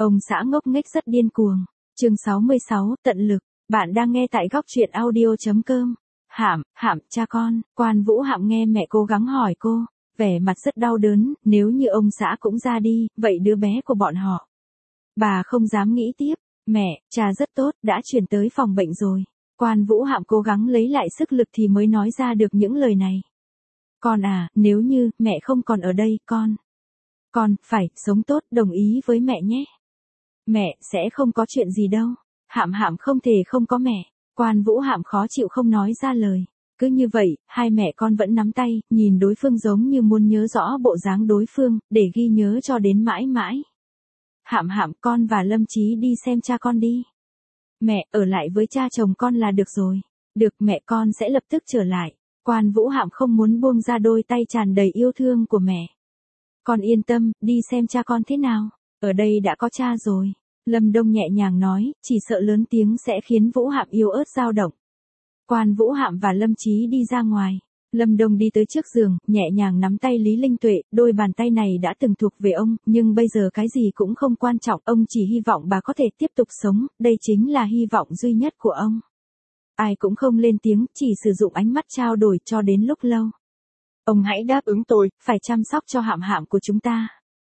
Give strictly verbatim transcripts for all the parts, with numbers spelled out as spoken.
Ông xã ngốc nghếch rất điên cuồng. Chương sáu mươi sáu, tận lực. Bạn đang nghe tại góc truyện audio chấm com. Hạm, Hạm, cha con. Quan Vũ Hạm nghe mẹ cố gắng hỏi cô, vẻ mặt rất đau đớn, nếu như ông xã cũng ra đi, vậy đứa bé của bọn họ. Bà không dám nghĩ tiếp. Mẹ, cha rất tốt, đã chuyển tới phòng bệnh rồi. Quan Vũ Hạm cố gắng lấy lại sức lực thì mới nói ra được những lời này. Con à, nếu như mẹ không còn ở đây, con. Con, phải, sống tốt, đồng ý với mẹ nhé. Mẹ, sẽ không có chuyện gì đâu. Hạm Hạm không thể không có mẹ. Quan Vũ Hạm khó chịu không nói ra lời. Cứ như vậy, hai mẹ con vẫn nắm tay, nhìn đối phương giống như muốn nhớ rõ bộ dáng đối phương, để ghi nhớ cho đến mãi mãi. Hạm Hạm, con và Lâm Chí đi xem cha con đi. Mẹ, ở lại với cha chồng con là được rồi. Được, mẹ, con sẽ lập tức trở lại. Quan Vũ Hạm không muốn buông ra đôi tay tràn đầy yêu thương của mẹ. Con yên tâm, đi xem cha con thế nào. Ở đây đã có cha rồi. Lâm Đông nhẹ nhàng nói, chỉ sợ lớn tiếng sẽ khiến Vũ Hạm yếu ớt dao động. Quan Vũ Hạm và Lâm Chí đi ra ngoài. Lâm Đông đi tới trước giường, nhẹ nhàng nắm tay Lý Linh Tuệ, đôi bàn tay này đã từng thuộc về ông, nhưng bây giờ cái gì cũng không quan trọng, ông chỉ hy vọng bà có thể tiếp tục sống, đây chính là hy vọng duy nhất của ông. Ai cũng không lên tiếng, chỉ sử dụng ánh mắt trao đổi cho đến lúc lâu. Ông hãy đáp ứng tôi, phải chăm sóc cho Hạm Hạm của chúng ta.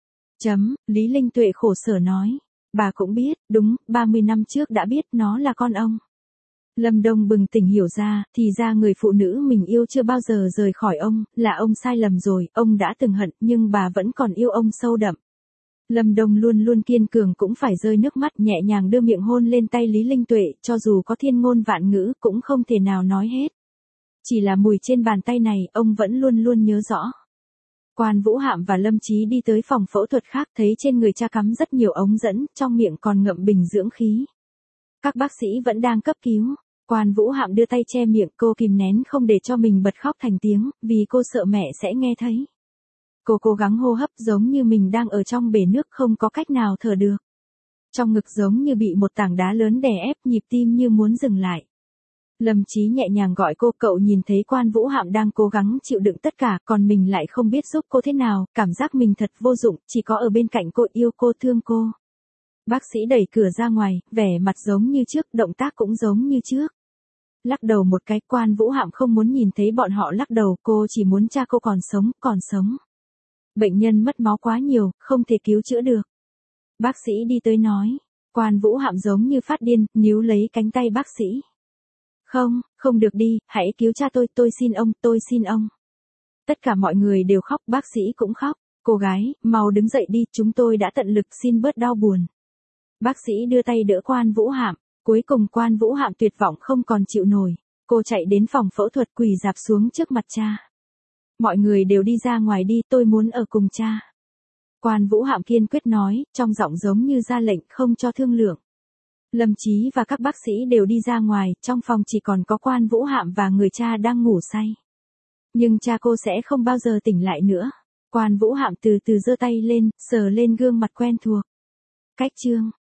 Chấm, Lý Linh Tuệ khổ sở nói. Bà cũng biết, đúng, ba mươi năm trước đã biết nó là con ông. Lâm Đông bừng tỉnh hiểu ra, thì ra người phụ nữ mình yêu chưa bao giờ rời khỏi ông, là ông sai lầm rồi, ông đã từng hận, nhưng bà vẫn còn yêu ông sâu đậm. Lâm Đông luôn luôn kiên cường cũng phải rơi nước mắt, nhẹ nhàng đưa miệng hôn lên tay Lý Linh Tuệ, cho dù có thiên ngôn vạn ngữ cũng không thể nào nói hết. Chỉ là mùi trên bàn tay này, ông vẫn luôn luôn nhớ rõ. Quan Vũ Hạm và Lâm Chí đi tới phòng phẫu thuật khác, thấy trên người cha cắm rất nhiều ống dẫn, trong miệng còn ngậm bình dưỡng khí. Các bác sĩ vẫn đang cấp cứu. Quan Vũ Hạm đưa tay che miệng, cô kìm nén không để cho mình bật khóc thành tiếng, vì cô sợ mẹ sẽ nghe thấy. Cô cố gắng hô hấp giống như mình đang ở trong bể nước không có cách nào thở được. Trong ngực giống như bị một tảng đá lớn đè ép, nhịp tim như muốn dừng lại. Lâm Chí nhẹ nhàng gọi cô, cậu nhìn thấy Quan Vũ Hạm đang cố gắng chịu đựng tất cả, còn mình lại không biết giúp cô thế nào, cảm giác mình thật vô dụng, chỉ có ở bên cạnh cô, yêu cô, thương cô. Bác sĩ đẩy cửa ra ngoài, vẻ mặt giống như trước, động tác cũng giống như trước. Lắc đầu một cái, Quan Vũ Hạm không muốn nhìn thấy bọn họ lắc đầu, cô chỉ muốn cha cô còn sống, còn sống. Bệnh nhân mất máu quá nhiều, không thể cứu chữa được. Bác sĩ đi tới nói. Quan Vũ Hạm giống như phát điên, níu lấy cánh tay bác sĩ. Không, không được đi, hãy cứu cha tôi, tôi xin ông, tôi xin ông. Tất cả mọi người đều khóc, bác sĩ cũng khóc. Cô gái, mau đứng dậy đi, chúng tôi đã tận lực xin bớt đau buồn. Bác sĩ đưa tay đỡ Quan Vũ Hạm. Cuối cùng Quan Vũ Hạm tuyệt vọng không còn chịu nổi. Cô chạy đến phòng phẫu thuật, quỳ rạp xuống trước mặt cha. Mọi người đều đi ra ngoài đi, tôi muốn ở cùng cha. Quan Vũ Hạm kiên quyết nói, trong giọng giống như ra lệnh không cho thương lượng. Lâm Chí và các bác sĩ đều đi ra ngoài, trong phòng chỉ còn có Quan Vũ Hạm và người cha đang ngủ say. Nhưng cha cô sẽ không bao giờ tỉnh lại nữa. Quan Vũ Hạm từ từ giơ tay lên, sờ lên gương mặt quen thuộc. Cách chương